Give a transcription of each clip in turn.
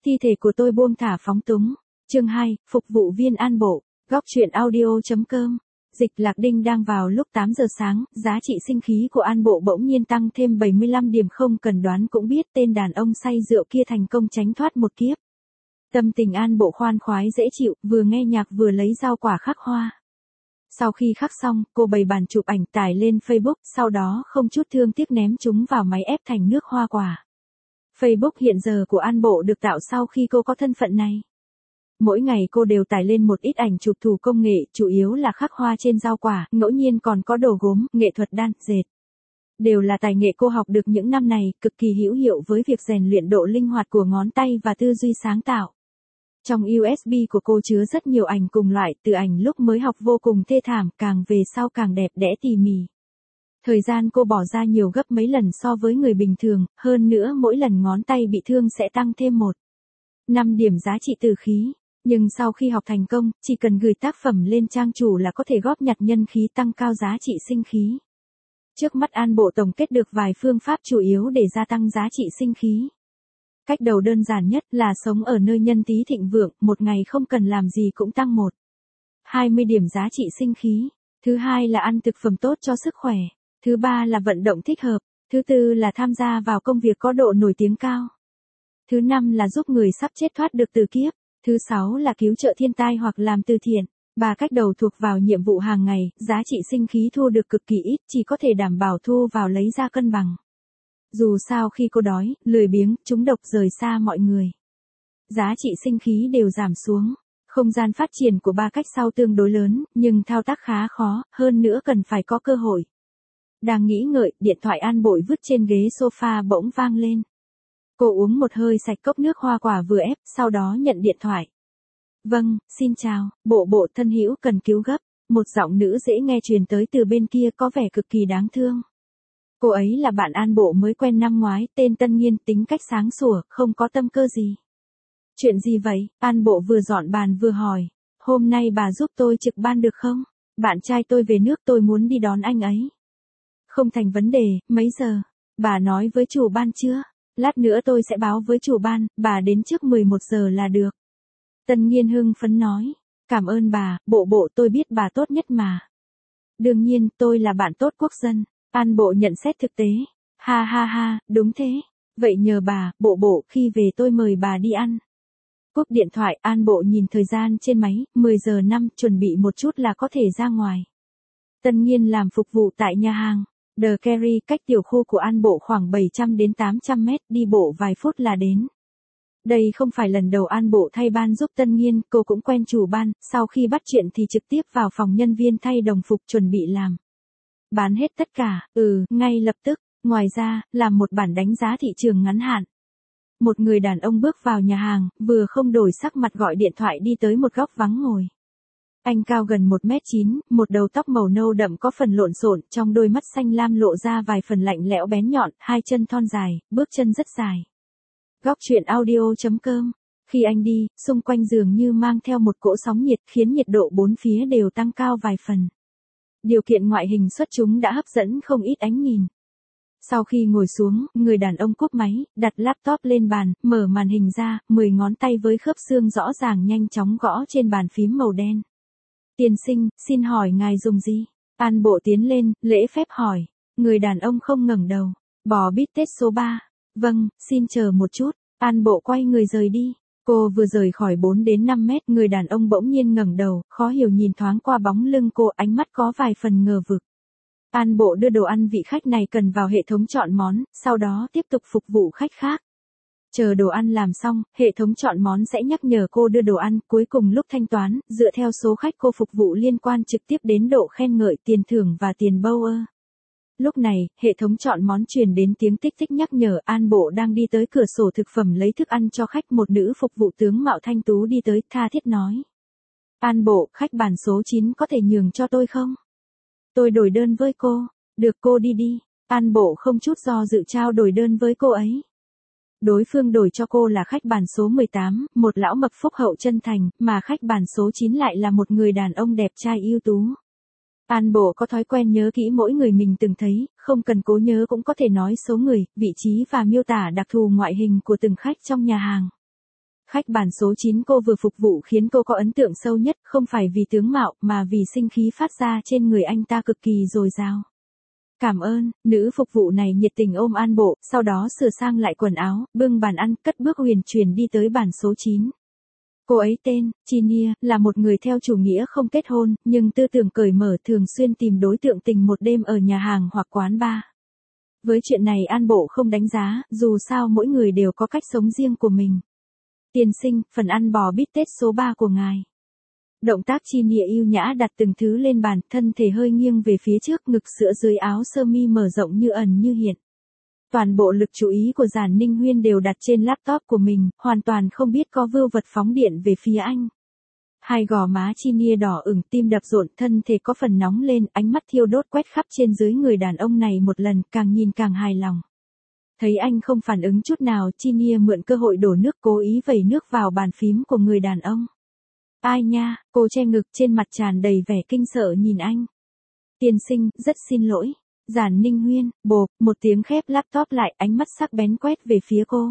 Thi thể của tôi buông thả phóng túng. Chương 2, phục vụ viên An Bộ. Góc truyện audio.com. Dịch Lạc Đinh đang vào lúc 8 giờ sáng, giá trị sinh khí của An Bộ bỗng nhiên tăng thêm 75 điểm, không cần đoán cũng biết tên đàn ông say rượu kia thành công tránh thoát một kiếp. Tâm tình An Bộ khoan khoái dễ chịu, vừa nghe nhạc vừa lấy rau quả khắc hoa. Sau khi khắc xong, cô bày bàn chụp ảnh tải lên Facebook, sau đó không chút thương tiếc ném chúng vào máy ép thành nước hoa quả. Facebook hiện giờ của An Bộ được tạo sau khi cô có thân phận này. Mỗi ngày cô đều tải lên một ít ảnh chụp thủ công nghệ, chủ yếu là khắc hoa trên rau quả, ngẫu nhiên còn có đồ gốm, nghệ thuật đan, dệt. Đều là tài nghệ cô học được những năm này, cực kỳ hữu hiệu với việc rèn luyện độ linh hoạt của ngón tay và tư duy sáng tạo. Trong USB của cô chứa rất nhiều ảnh cùng loại, từ ảnh lúc mới học vô cùng thê thảm, càng về sau càng đẹp đẽ tỉ mỉ. Thời gian cô bỏ ra nhiều gấp mấy lần so với người bình thường, hơn nữa mỗi lần ngón tay bị thương sẽ tăng thêm 5 điểm giá trị từ khí. Nhưng sau khi học thành công, chỉ cần gửi tác phẩm lên trang chủ là có thể góp nhặt nhân khí tăng cao giá trị sinh khí. Trước mắt An Bộ tổng kết được vài phương pháp chủ yếu để gia tăng giá trị sinh khí. Cách đầu đơn giản nhất là sống ở nơi nhân tí thịnh vượng, một ngày không cần làm gì cũng tăng 20 điểm giá trị sinh khí. Thứ hai là ăn thực phẩm tốt cho sức khỏe. Thứ ba là vận động thích hợp. Thứ tư là tham gia vào công việc có độ nổi tiếng cao. Thứ năm là giúp người sắp chết thoát được từ kiếp. Thứ sáu là cứu trợ thiên tai hoặc làm từ thiện. Ba cách đầu thuộc vào nhiệm vụ hàng ngày, giá trị sinh khí thu được cực kỳ ít, chỉ có thể đảm bảo thu vào lấy ra cân bằng. Dù sao khi cô đói, lười biếng, trúng độc rời xa mọi người, giá trị sinh khí đều giảm xuống. Không gian phát triển của ba cách sau tương đối lớn, nhưng thao tác khá khó, hơn nữa cần phải có cơ hội. Đang nghĩ ngợi, điện thoại An Bộ vứt trên ghế sofa bỗng vang lên. Cô uống một hơi sạch cốc nước hoa quả vừa ép, sau đó nhận điện thoại. Vâng, xin chào, Bộ thân hữu cần cứu gấp. Một giọng nữ dễ nghe truyền tới từ bên kia có vẻ cực kỳ đáng thương. Cô ấy là bạn An Bộ mới quen năm ngoái, tên Tân Nhiên, tính cách sáng sủa, không có tâm cơ gì. Chuyện gì vậy? An Bộ vừa dọn bàn vừa hỏi. Hôm nay bà giúp tôi trực ban được không? Bạn trai tôi về nước, tôi muốn đi đón anh ấy. Không thành vấn đề, mấy giờ? Bà nói với chủ ban chưa? Lát nữa tôi sẽ báo với chủ ban, bà đến trước 11 giờ là được. Tân Nhiên hưng phấn nói. Cảm ơn bà, Bộ tôi biết bà tốt nhất mà. Đương nhiên, tôi là bạn tốt quốc dân. An Bộ nhận xét thực tế. Ha ha ha, đúng thế. Vậy nhờ bà, Bộ khi về tôi mời bà đi ăn. Cúp điện thoại, An Bộ nhìn thời gian trên máy, 10 giờ 5, chuẩn bị một chút là có thể ra ngoài. Tân Nhiên làm phục vụ tại nhà hàng The Kerry, cách tiểu khu của An Bộ khoảng 700 đến 800 mét, đi bộ vài phút là đến. Đây không phải lần đầu An Bộ thay ban giúp Tân Nhiên, cô cũng quen chủ ban, sau khi bắt chuyện thì trực tiếp vào phòng nhân viên thay đồng phục chuẩn bị làm. Bán hết tất cả, ngay lập tức. Ngoài ra, làm một bản đánh giá thị trường ngắn hạn. Một người đàn ông bước vào nhà hàng, vừa không đổi sắc mặt gọi điện thoại đi tới một góc vắng ngồi. Anh cao gần 1m9, một đầu tóc màu nâu đậm có phần lộn xộn, trong đôi mắt xanh lam lộ ra vài phần lạnh lẽo bén nhọn, hai chân thon dài, bước chân rất dài. Góc truyện audio.com. Khi anh đi, xung quanh dường như mang theo một cỗ sóng nhiệt, khiến nhiệt độ bốn phía đều tăng cao vài phần. Điều kiện ngoại hình xuất chúng đã hấp dẫn không ít ánh nhìn. Sau khi ngồi xuống, người đàn ông cúp máy, đặt laptop lên bàn, mở màn hình ra, 10 ngón tay với khớp xương rõ ràng nhanh chóng gõ trên bàn phím màu đen. Tiên sinh, xin hỏi ngài dùng gì? An Bộ tiến lên, lễ phép hỏi. Người đàn ông không ngẩng đầu. Bò bít tết số 3. Vâng, xin chờ một chút. An Bộ quay người rời đi. Cô vừa rời khỏi 4 đến 5 mét, người đàn ông bỗng nhiên ngẩng đầu, khó hiểu nhìn thoáng qua bóng lưng cô, ánh mắt có vài phần ngờ vực. An Bộ đưa đồ ăn vị khách này cần vào hệ thống chọn món, sau đó tiếp tục phục vụ khách khác. Chờ đồ ăn làm xong, hệ thống chọn món sẽ nhắc nhở cô đưa đồ ăn, cuối cùng lúc thanh toán, dựa theo số khách cô phục vụ liên quan trực tiếp đến độ khen ngợi, tiền thưởng và tiền bower. Lúc này, hệ thống chọn món truyền đến tiếng tích tích nhắc nhở. An Bộ đang đi tới cửa sổ thực phẩm lấy thức ăn cho khách, một nữ phục vụ tướng mạo thanh tú đi tới, tha thiết nói. An Bộ, khách bàn số 9 có thể nhường cho tôi không? Tôi đổi đơn với cô. Được, cô đi đi. An Bộ không chút do dự trao đổi đơn với cô ấy. Đối phương đổi cho cô là khách bàn số 18, một lão mập phúc hậu chân thành, mà khách bàn số 9 lại là một người đàn ông đẹp trai ưu tú. An Bộ có thói quen nhớ kỹ mỗi người mình từng thấy, không cần cố nhớ cũng có thể nói số người, vị trí và miêu tả đặc thù ngoại hình của từng khách trong nhà hàng. Khách bàn số 9 cô vừa phục vụ khiến cô có ấn tượng sâu nhất, không phải vì tướng mạo, mà vì sinh khí phát ra trên người anh ta cực kỳ dồi dào. Cảm ơn, nữ phục vụ này nhiệt tình ôm An Bộ, sau đó sửa sang lại quần áo, bưng bàn ăn, cất bước huyền chuyển đi tới bàn số 9. Cô ấy tên, Chinia, là một người theo chủ nghĩa không kết hôn, nhưng tư tưởng cởi mở, thường xuyên tìm đối tượng tình một đêm ở nhà hàng hoặc quán bar. Với chuyện này An Bộ không đánh giá, dù sao mỗi người đều có cách sống riêng của mình. Tiên sinh, phần ăn bò bít tết số 3 của ngài. Động tác Chinia yêu nhã đặt từng thứ lên bàn, thân thể hơi nghiêng về phía trước, ngực sữa dưới áo sơ mi mở rộng như ẩn như hiện. Toàn bộ lực chú ý của Giản Ninh Huyên đều đặt trên laptop của mình, hoàn toàn không biết có vưu vật phóng điện về phía anh. Hai gò má Chinia đỏ ửng, tim đập rộn, thân thể có phần nóng lên, ánh mắt thiêu đốt quét khắp trên dưới người đàn ông này một lần, càng nhìn càng hài lòng. Thấy anh không phản ứng chút nào, Chinia mượn cơ hội đổ nước, cố ý vẩy nước vào bàn phím của người đàn ông. Ai nha, cô che ngực, trên mặt tràn đầy vẻ kinh sợ nhìn anh. Tiên sinh, rất xin lỗi. Giản Ninh Huyên, bộp, một tiếng khép laptop lại, ánh mắt sắc bén quét về phía cô.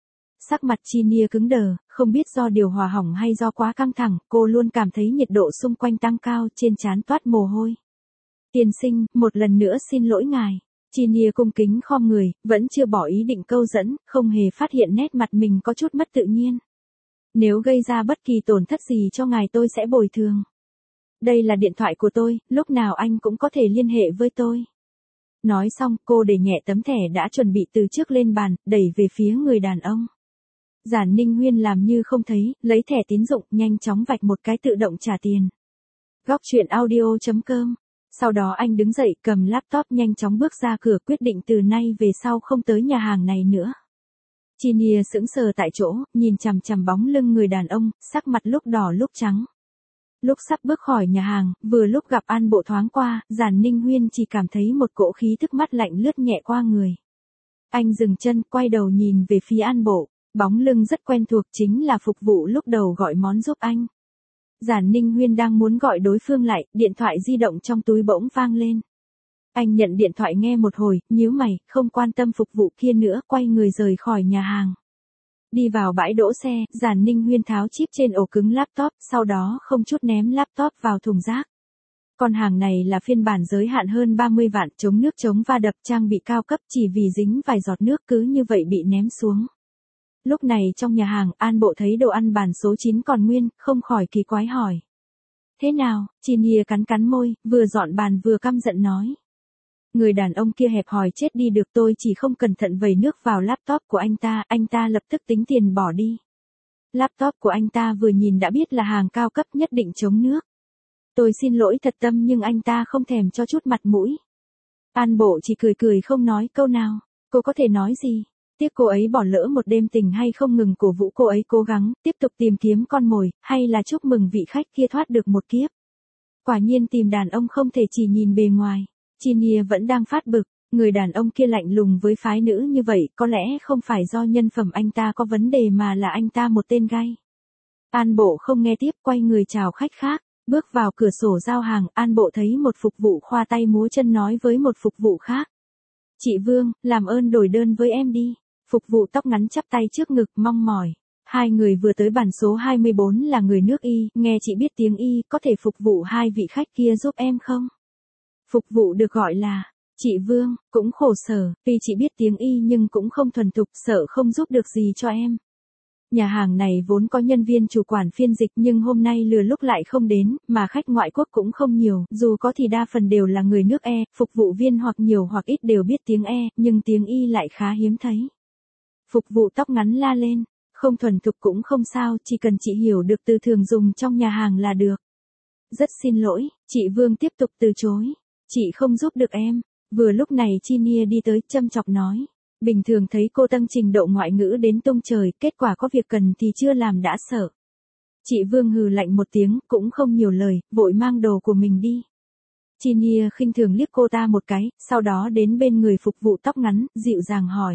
Sắc mặt Chinia cứng đờ, không biết do điều hòa hỏng hay do quá căng thẳng, cô luôn cảm thấy nhiệt độ xung quanh tăng cao, trên trán toát mồ hôi. Tiên sinh, một lần nữa xin lỗi ngài. Chinia cung kính khom người, vẫn chưa bỏ ý định câu dẫn, không hề phát hiện nét mặt mình có chút mất tự nhiên. Nếu gây ra bất kỳ tổn thất gì cho ngài tôi sẽ bồi thường. Đây là điện thoại của tôi, lúc nào anh cũng có thể liên hệ với tôi. Nói xong, cô để nhẹ tấm thẻ đã chuẩn bị từ trước lên bàn, đẩy về phía người đàn ông. Giản Ninh Huyên làm như không thấy, lấy thẻ tín dụng, nhanh chóng vạch một cái tự động trả tiền. Góc truyện audio.com. Sau đó anh đứng dậy, cầm laptop nhanh chóng bước ra cửa, quyết định từ nay về sau không tới nhà hàng này nữa. Chinia sững sờ tại chỗ, nhìn chằm chằm bóng lưng người đàn ông, sắc mặt lúc đỏ lúc trắng. Lúc sắp bước khỏi nhà hàng, vừa lúc gặp An Bộ thoáng qua, Giản Ninh Huyên chỉ cảm thấy một cỗ khí thức mắt lạnh lướt nhẹ qua người. Anh dừng chân, quay đầu nhìn về phía An Bộ, bóng lưng rất quen thuộc, chính là phục vụ lúc đầu gọi món giúp anh. Giản Ninh Huyên đang muốn gọi đối phương lại, điện thoại di động trong túi bỗng vang lên. Anh nhận điện thoại nghe một hồi, nhíu mày, không quan tâm phục vụ kia nữa, quay người rời khỏi nhà hàng. Đi vào bãi đỗ xe, Giản Ninh Huyên tháo chip trên ổ cứng laptop, sau đó không chút ném laptop vào thùng rác. Con hàng này là phiên bản giới hạn hơn 30 vạn, chống nước chống va đập, trang bị cao cấp, chỉ vì dính vài giọt nước cứ như vậy bị ném xuống. Lúc này trong nhà hàng, An Bộ thấy đồ ăn bàn số 9 còn nguyên, không khỏi kỳ quái hỏi. Thế nào? Chinia cắn cắn môi, vừa dọn bàn vừa căm giận nói. Người đàn ông kia hẹp hòi chết đi được, tôi chỉ không cẩn thận vẩy nước vào laptop của anh ta lập tức tính tiền bỏ đi. Laptop của anh ta vừa nhìn đã biết là hàng cao cấp, nhất định chống nước. Tôi xin lỗi thật tâm nhưng anh ta không thèm cho chút mặt mũi. An Bộ chỉ cười cười không nói câu nào, cô có thể nói gì? Tiếc cô ấy bỏ lỡ một đêm tình hay không ngừng cổ vũ cô ấy cố gắng, tiếp tục tìm kiếm con mồi, hay là chúc mừng vị khách kia thoát được một kiếp. Quả nhiên tìm đàn ông không thể chỉ nhìn bề ngoài. Chinia vẫn đang phát bực, người đàn ông kia lạnh lùng với phái nữ như vậy, có lẽ không phải do nhân phẩm anh ta có vấn đề mà là anh ta một tên gay. An Bộ không nghe tiếp, quay người chào khách khác, bước vào cửa sổ giao hàng, An Bộ thấy một phục vụ khoa tay múa chân nói với một phục vụ khác. Chị Vương, làm ơn đổi đơn với em đi. Phục vụ tóc ngắn chắp tay trước ngực mong mỏi. Hai người vừa tới bàn số 24 là người nước Y, nghe chị biết tiếng Y, có thể phục vụ hai vị khách kia giúp em không? Phục vụ được gọi là, chị Vương, cũng khổ sở, vì chị biết tiếng Y nhưng cũng không thuần thục, sợ không giúp được gì cho em. Nhà hàng này vốn có nhân viên chủ quản phiên dịch nhưng hôm nay lừa lúc lại không đến, mà khách ngoại quốc cũng không nhiều, dù có thì đa phần đều là người nước E, phục vụ viên hoặc nhiều hoặc ít đều biết tiếng E, nhưng tiếng Y lại khá hiếm thấy. Phục vụ tóc ngắn la lên, không thuần thục cũng không sao, chỉ cần chị hiểu được từ thường dùng trong nhà hàng là được. Rất xin lỗi, chị Vương tiếp tục từ chối. Chị không giúp được em. Vừa lúc này Chinia đi tới châm chọc nói. Bình thường thấy cô tăng trình độ ngoại ngữ đến tung trời, kết quả có việc cần thì chưa làm đã sợ. Chị Vương hừ lạnh một tiếng, cũng không nhiều lời, vội mang đồ của mình đi. Chinia khinh thường liếc cô ta một cái, sau đó đến bên người phục vụ tóc ngắn, dịu dàng hỏi.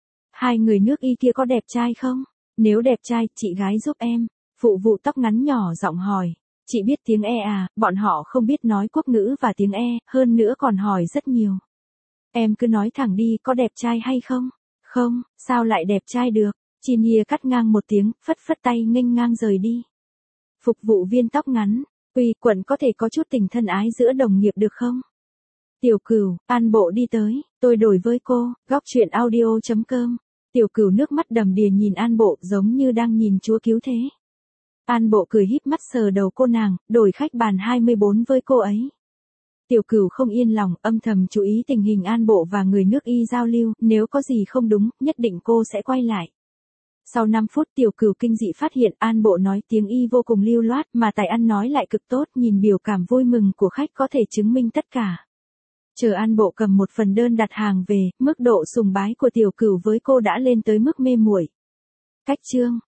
Hai người nước Y kia có đẹp trai không? Nếu đẹp trai, chị gái giúp em. Phụ vụ tóc ngắn nhỏ giọng hỏi. Chị biết tiếng E à, bọn họ không biết nói quốc ngữ và tiếng E, hơn nữa còn hỏi rất nhiều. Em cứ nói thẳng đi, có đẹp trai hay không? Không, sao lại đẹp trai được? Chinia cắt ngang một tiếng, phất phất tay nghênh ngang rời đi. Phục vụ viên tóc ngắn, Uy quận có thể có chút tình thân ái giữa đồng nghiệp được không? Tiểu Cửu, An Bộ đi tới, tôi đổi với cô, góc chuyện audio.com. Tiểu Cửu nước mắt đầm đìa nhìn An Bộ giống như đang nhìn chúa cứu thế. An Bộ cười híp mắt sờ đầu cô nàng, đổi khách bàn 24 với cô ấy. Tiểu Cửu không yên lòng, âm thầm chú ý tình hình An Bộ và người nước Y giao lưu, nếu có gì không đúng, nhất định cô sẽ quay lại. Sau 5 phút Tiểu Cửu kinh dị phát hiện An Bộ nói tiếng Y vô cùng lưu loát mà tài ăn nói lại cực tốt, nhìn biểu cảm vui mừng của khách có thể chứng minh tất cả. Chờ An Bộ cầm một phần đơn đặt hàng về, mức độ sùng bái của Tiểu Cửu với cô đã lên tới mức mê muội. Cách chương